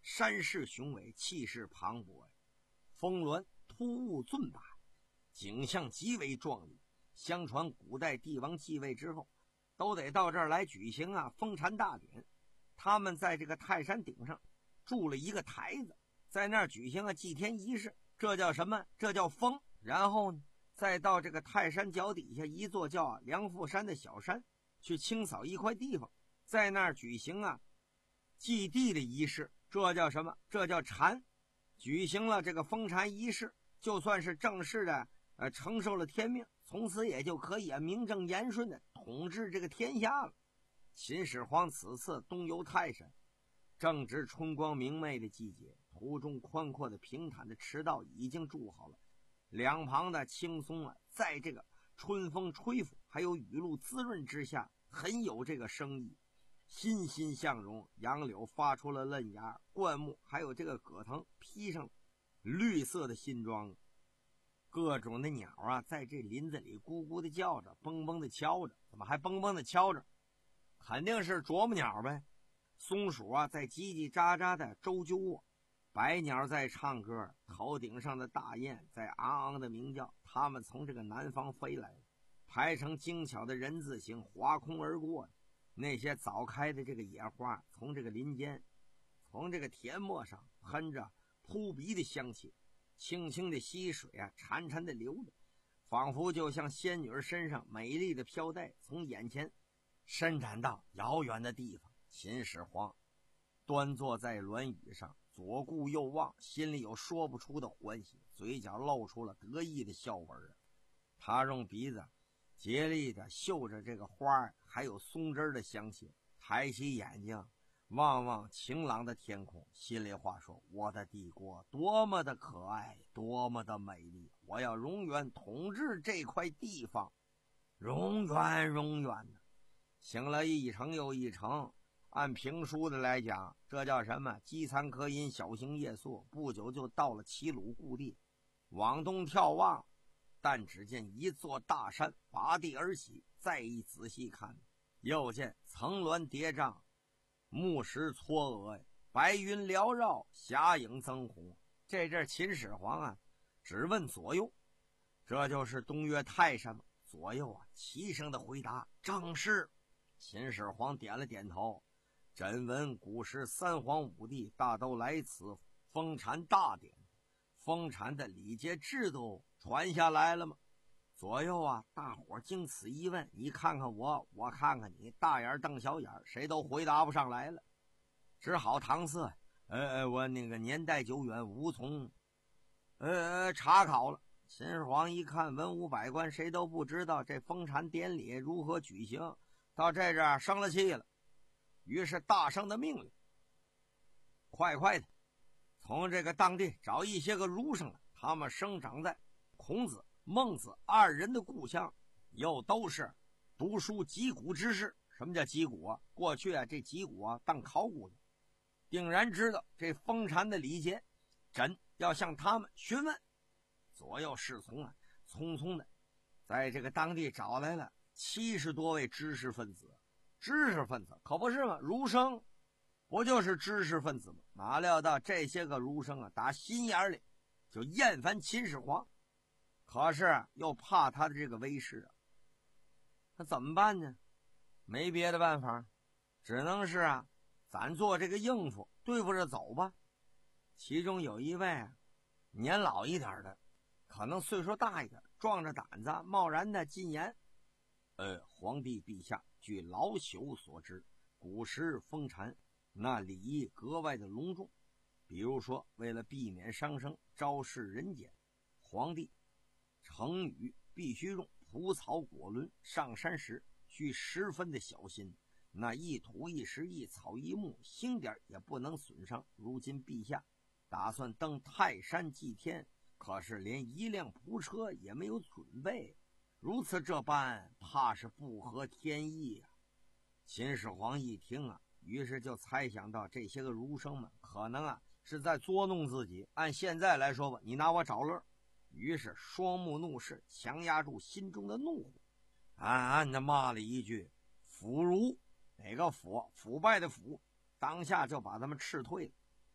山势雄伟，气势磅礴呀，峰峦突兀峻拔，景象极为壮丽。相传古代帝王继位之后，都得到这儿来举行啊封禅大典。他们在这个泰山顶上筑了一个台子，在那儿举行啊祭天仪式，这叫什么？这叫封。然后呢，再到这个泰山脚底下一座叫啊梁父山的小山，去清扫一块地方，在那儿举行啊祭地的仪式，这叫什么？这叫禅。举行了这个封禅仪式，就算是正式的呃承受了天命，从此也就可以啊名正言顺的统治这个天下了。秦始皇此次东游泰山，正值春光明媚的季节，途中宽阔的平坦的驰道已经筑好了，两旁的青松啊，在这个春风吹拂还有雨露滋润之下，很有这个生意，欣欣向荣。杨柳发出了嫩芽，灌木还有这个葛藤披上了绿色的新装，各种的鸟啊在这林子里咕咕的叫着，蹦蹦的敲着。怎么还蹦蹦的敲着？肯定是啄木鸟呗。松鼠啊在叽叽喳喳的周啾，白鸟在唱歌，头顶上的大雁在昂昂的鸣叫。它们从这个南方飞来了，排成精巧的人字形划空而过。那些早开的这个野花从这个林间，从这个田陌上喷着扑鼻的香气，清清的溪水啊潺潺的流着，仿佛就像仙女身上美丽的飘带从眼前伸展到遥远的地方。秦始皇端坐在銮椅上，左顾右望，心里有说不出的欢喜，嘴角露出了得意的笑纹。他用鼻子竭力地嗅着这个花还有松枝的香气，抬起眼睛望望晴朗的天空，心里话说：我的帝国多么的可爱，多么的美丽，我要永远统治这块地方，永远永远的。行了一程又一程，按评书的来讲，这叫什么？饥餐渴饮，小行夜宿。不久就到了齐鲁故地，往东眺望，但只见一座大山拔地而起，再一仔细看，又见层峦叠嶂，木石错额，白云缭绕，霞影增红。这阵秦始皇啊只问左右，这就是东岳泰山吗？左右啊齐声的回答：正是。秦始皇点了点头，朕闻古时三皇五帝大都来此封禅大典，封禅的礼节制度传下来了吗？左右啊大伙经此一问，你看看我，我看看你，大眼瞪小眼，谁都回答不上来了，只好搪塞：呃我那个年代久远，无从呃查考了。秦始皇一看文武百官谁都不知道这封禅典礼如何举行，到这这生了气了，于是大声的命令：快快的从这个当地找一些个儒生来，他们生长在孔子孟子二人的故乡，又都是读书击鼓之士。什么叫击鼓啊？过去啊这击鼓啊当考古的，定然知道这封禅的礼节，朕要向他们询问。左右侍从啊匆匆的在这个当地找来了七十多位知识分子。知识分子可不是吗？儒生不就是知识分子吗？哪料到这些个儒生啊打心眼里就厌烦秦始皇，可是又怕他的这个威势啊，那怎么办呢？没别的办法，只能是啊咱做这个应付，对付着走吧。其中有一位啊年老一点的，可能岁数大一点，壮着胆子贸然的进言：呃，皇帝陛下，据老朽所知，古时封禅那礼仪格外的隆重，比如说为了避免伤生，昭示人间，皇帝乘雨必须用蒲草果轮，上山时需十分的小心，那一土一石一草一木星点也不能损伤。如今陛下打算登泰山祭天，可是连一辆仆车也没有准备，如此这般，怕是不合天意啊。秦始皇一听啊，于是就猜想到这些个儒生们可能啊是在捉弄自己，按现在来说吧，你拿我找乐。于是双目怒视，强压住心中的怒火，暗暗的骂了一句：腐儒。哪个腐？腐败的腐。当下就把他们斥退了。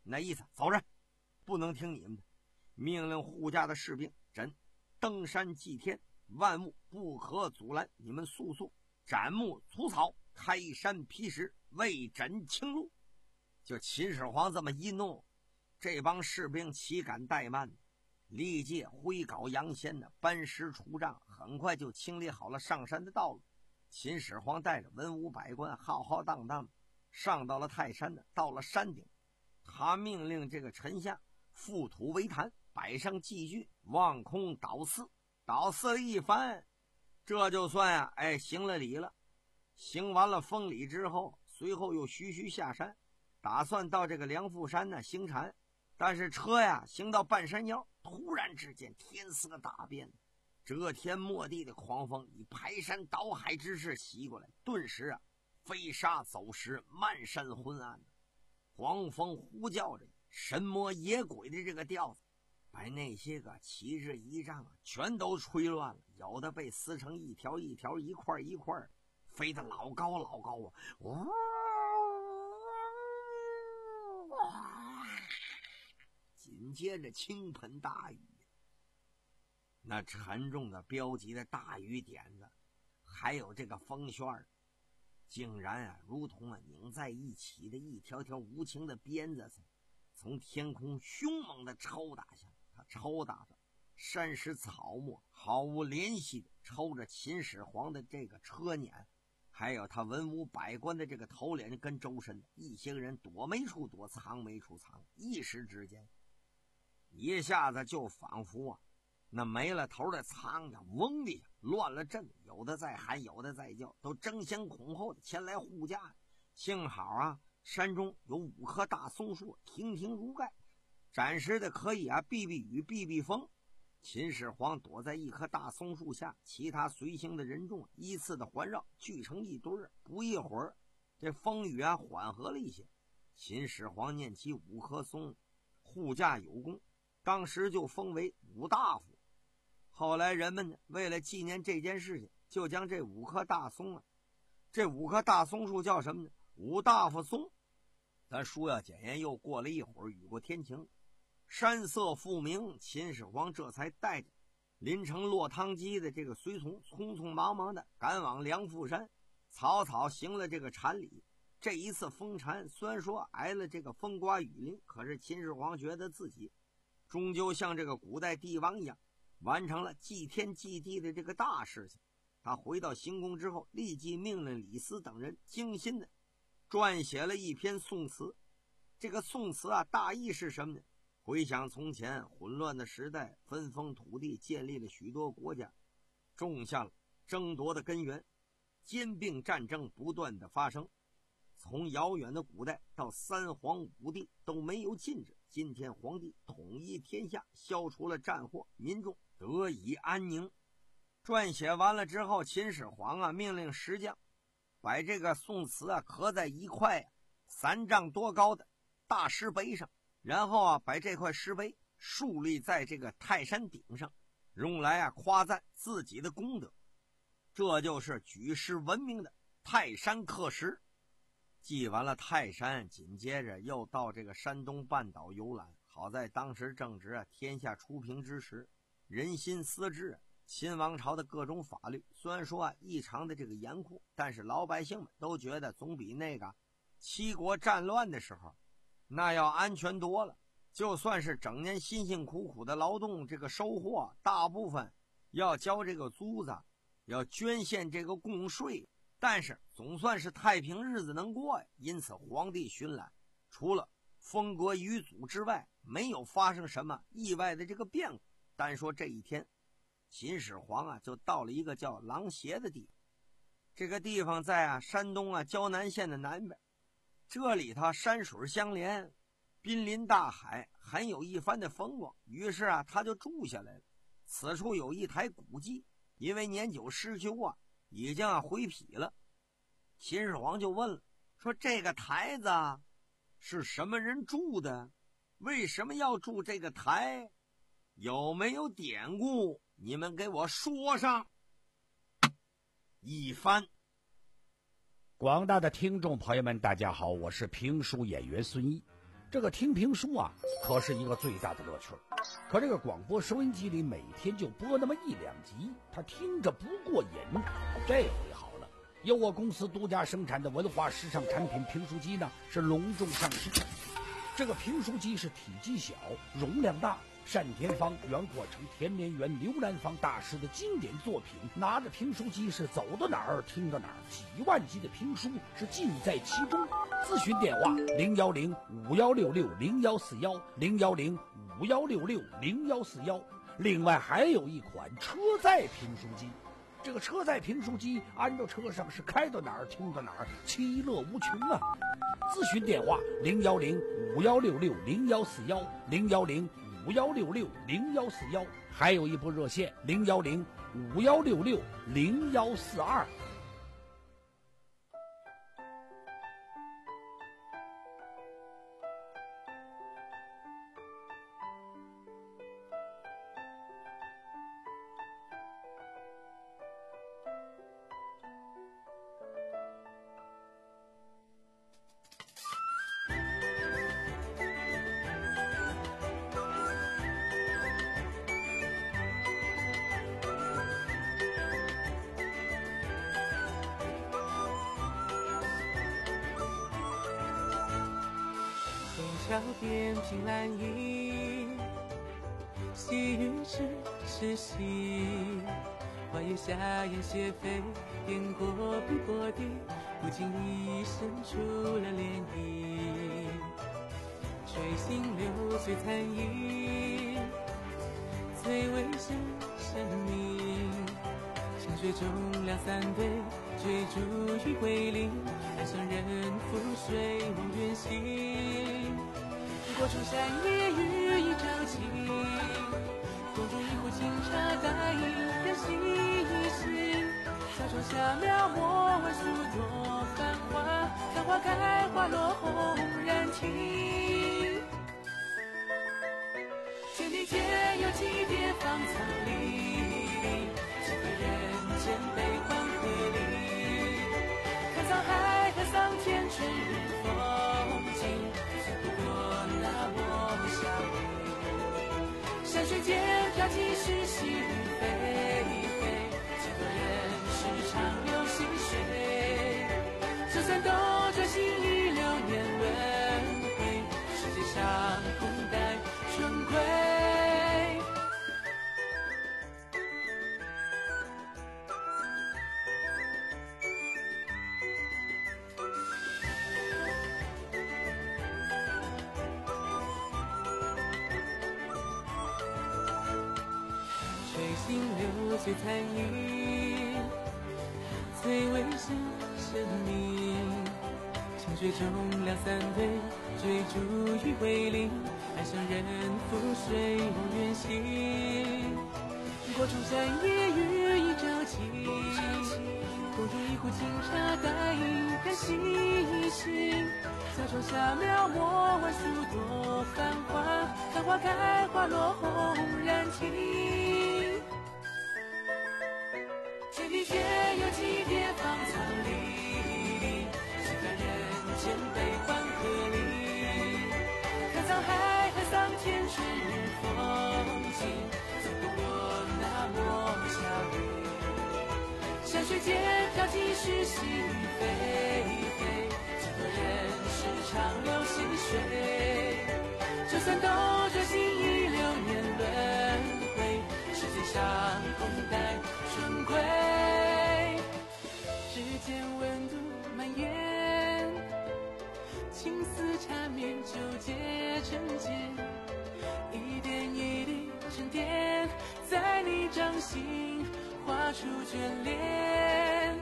那意思走人，不能听你们的。命令护驾的士兵朕登山祭天，万物不可阻拦，你们速速斩木除草，开山劈石，为朕清路。就秦始皇这么一怒，这帮士兵岂敢怠慢，立即挥镐扬弦的搬石除障，很快就清理好了上山的道路。秦始皇带着文武百官浩浩荡荡上到了泰山的，到了山顶，他命令这个臣下覆土为坛，摆上祭具，望空祷祀，祷祀了一番，这就算呀、啊，哎，行了礼了。行完了封礼之后，随后又徐徐下山，打算到这个梁父山呢行禅。但是车呀行到半山腰，突然之间天色大变，遮天没地的狂风以排山倒海之势袭过来，顿时啊飞沙走石，漫山昏暗，狂风呼叫着神魔野鬼的这个调子，把那些个旗帜仪仗啊全都吹乱了，有的被撕成一条一条一块一块，飞得老高老高啊！哇！紧接着倾盆大雨，那沉重的标记的大雨点子，还有这个风旋，竟然啊如同啊拧在一起的一条条无情的鞭子，从天空凶猛的抽打下，他抽打着山石草木，毫无怜惜的抽着秦始皇的这个车辇，还有他文武百官的这个头脸跟周身，一些人躲没处躲，藏没处藏，一时之间一下子就仿佛啊那没了头的苍蝇嗡的乱了阵，有的在喊，有的在叫，都争先恐后的前来护驾。幸好啊山中有五棵大松树亭亭如盖，暂时的可以啊避避雨避避风。秦始皇躲在一棵大松树下，其他随行的人众依次的环绕，聚成一堆儿。不一会儿这风雨啊缓和了一些，秦始皇念起五棵松护驾有功，当时就封为五大夫。后来人们呢为了纪念这件事情，就将这五棵大松啊这五棵大松树叫什么呢？五大夫松。咱书要检验，又过了一会儿，雨过天晴，山色复明，秦始皇这才带着淋成落汤鸡的这个随从，匆匆忙忙的赶往梁父山，草草行了这个禅礼。这一次封禅虽然说挨了这个风刮雨淋，可是秦始皇觉得自己终究像这个古代帝王一样，完成了祭天祭地的这个大事情。他回到行宫之后，立即命令李斯等人精心的撰写了一篇宋词。这个宋词啊大意是什么呢？回想从前混乱的时代，分封土地，建立了许多国家，种下了争夺的根源，兼并战争不断的发生，从遥远的古代到三皇五帝都没有禁止。今天皇帝统一天下，消除了战祸，民众得以安宁。撰写完了之后，秦始皇啊命令石匠把这个宋词啊刻在一块、啊、三丈多高的大石碑上，然后啊把这块石碑竖立在这个泰山顶上，用来啊夸赞自己的功德。这就是举世闻名的泰山刻石。祭完了泰山，紧接着又到这个山东半岛游览。好在当时正值啊天下初平之时，人心思治，秦王朝的各种法律虽然说啊异常的这个严酷，但是老百姓们都觉得总比那个七国战乱的时候那要安全多了。就算是整年辛辛苦苦的劳动，这个收获大部分要交这个租子，要捐献这个贡税，但是总算是太平日子能过呀。因此皇帝巡览除了封国余祖之外，没有发生什么意外的这个变故。单说这一天，秦始皇啊就到了一个叫琅邪的地方。这个地方在啊山东啊胶南县的南边，这里头山水相连，濒临大海，很有一番的风光。于是啊他就住下来了。此处有一台古迹，因为年久失修啊已经啊毁圮了。秦始皇就问了，说这个台子是什么人住的？为什么要筑这个台？有没有典故？你们给我说上一番。 广大的听众朋友们大家好，我是评书演员孙毅。 这个听评书啊，可是一个最大的乐趣。可这个广播收音机里每天就播那么一两集，他听着不过瘾。这回好了，由我公司独家生产的文化时尚产品评书机呢，是隆重上市。这个评书机是体积小，容量大，单田芳、袁国成、田连元、刘兰芳大师的经典作品，拿着评书机是走到哪儿听到哪儿，几万集的评书是尽在其中。咨询电话零幺零五幺六六零幺四幺零幺零五幺六六零幺四幺。另外还有一款车载评书机，这个车载评书机安到车上是开到哪儿听到哪儿，其乐无穷啊！咨询电话零幺零五幺六六零幺四幺零幺零五幺六六零幺四幺，还有一部热线零幺零五幺六六零幺四二。 桥边凭栏倚，细雨知是细。花叶下烟斜飞，雁过碧波地，不经意生出了涟漪。水星流水残影，最为是生命。山水中两三对，追逐于桂林，岸上人浮水望远行。过出山夜雨一朝晴，宫中一壶清茶待人细细。小窗下描摹万树多繁华，看花开花落红染庭。千里间有几叠芳草里，几个人间悲欢合离。看沧海和桑田春日风景，山水间飘起时细雨霏霏，几个人时常流细水。就算兜着心意流年轮回，世界上空待春归。水星流水残影，最为是生命。清水中两三对，追逐于桂林，岸上人浮水望远行。过出山夜雨一朝晴，空中一壶清茶待人细细。小窗下描摹万树多繁华，看花开花落红染庭。千里间有几叠芳草里，几个人间悲欢合离。看沧海和桑田春日风景，走不过那抹霞雨。山水间飘起时细雨霏霏，几个人时常流细水。就算兜着心意流年轮回，世界上空待春归。指尖温度蔓延，青丝缠绵纠结成茧，一点一滴沉淀，在你掌心画出眷恋。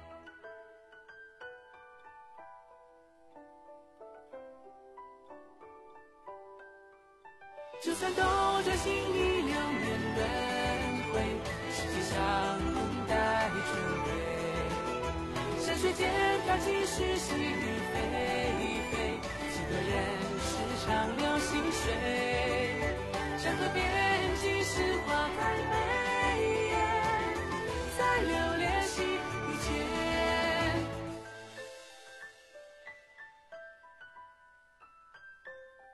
就算兜着心意流年轮回，世界上空待春归。山水间飘起时细雨霏霏，几个人时常流细水。山河边几时花开美艳，在流连细雨间。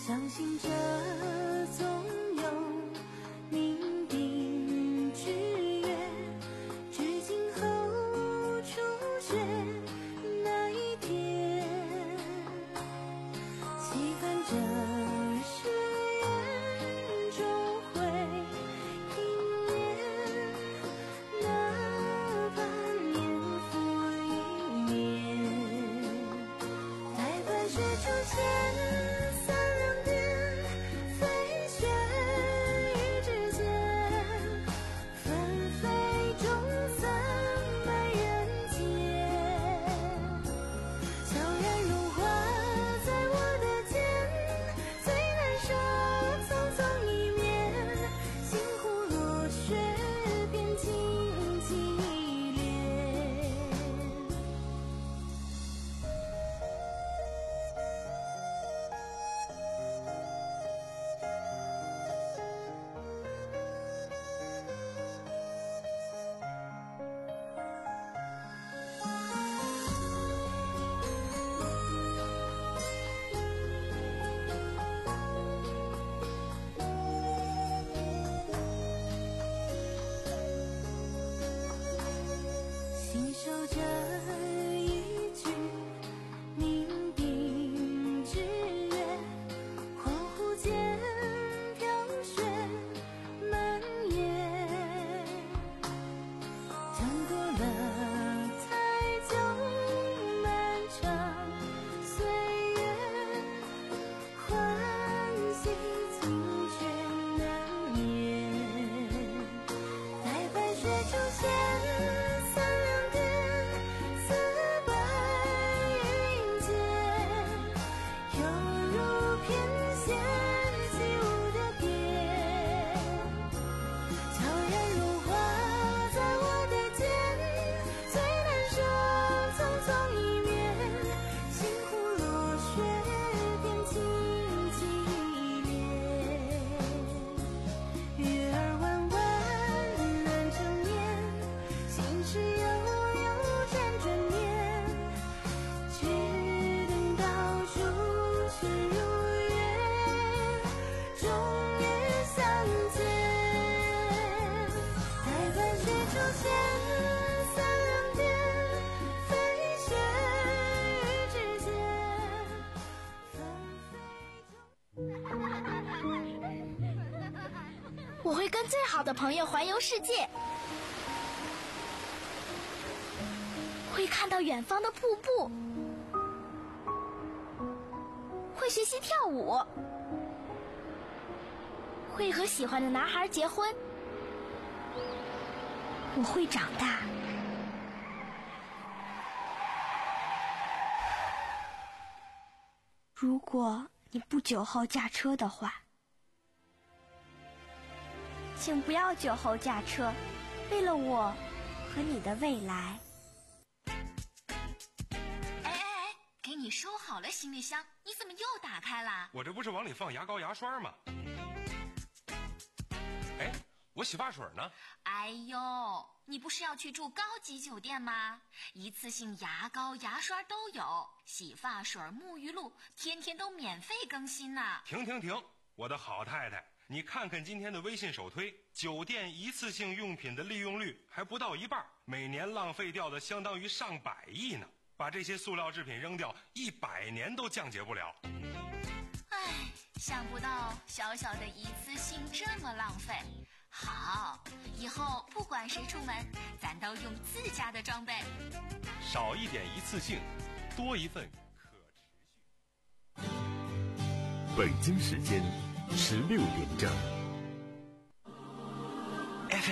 相信这总有冥定之约，至今后初雪那一天，期盼着誓言终会应验，哪怕年复一年，在白雪出现。信守着一句冥定之约，恍惚间飘雪满野，将过了太久漫长岁月，欢喜惊却难免，在白雪出现。 我会跟最好的朋友环游世界，会看到远方的瀑布，会学习跳舞，会和喜欢的男孩结婚。我会长大。如果你不久后驾车的话，请不要酒后驾车，为了我和你的未来。 哎哎哎，给你收好了行李箱，你怎么又打开了？ 我这不是往里放牙膏牙刷吗？哎，我洗发水呢？ 哎呦，你不是要去住高级酒店吗？一次性牙膏牙刷都有，洗发水沐浴露天天都免费更新呢。 停停停，我的好太太，你看看今天的微信首推，酒店一次性用品的利用率还不到一半，每年浪费掉的相当于上百亿呢。把这些塑料制品扔掉，一百年都降解不了。 唉，想不到小小的一次性这么浪费。好，以后不管谁出门，咱都用自家的装备。 少一点一次性，多一份可持续。 北京时间十六点整。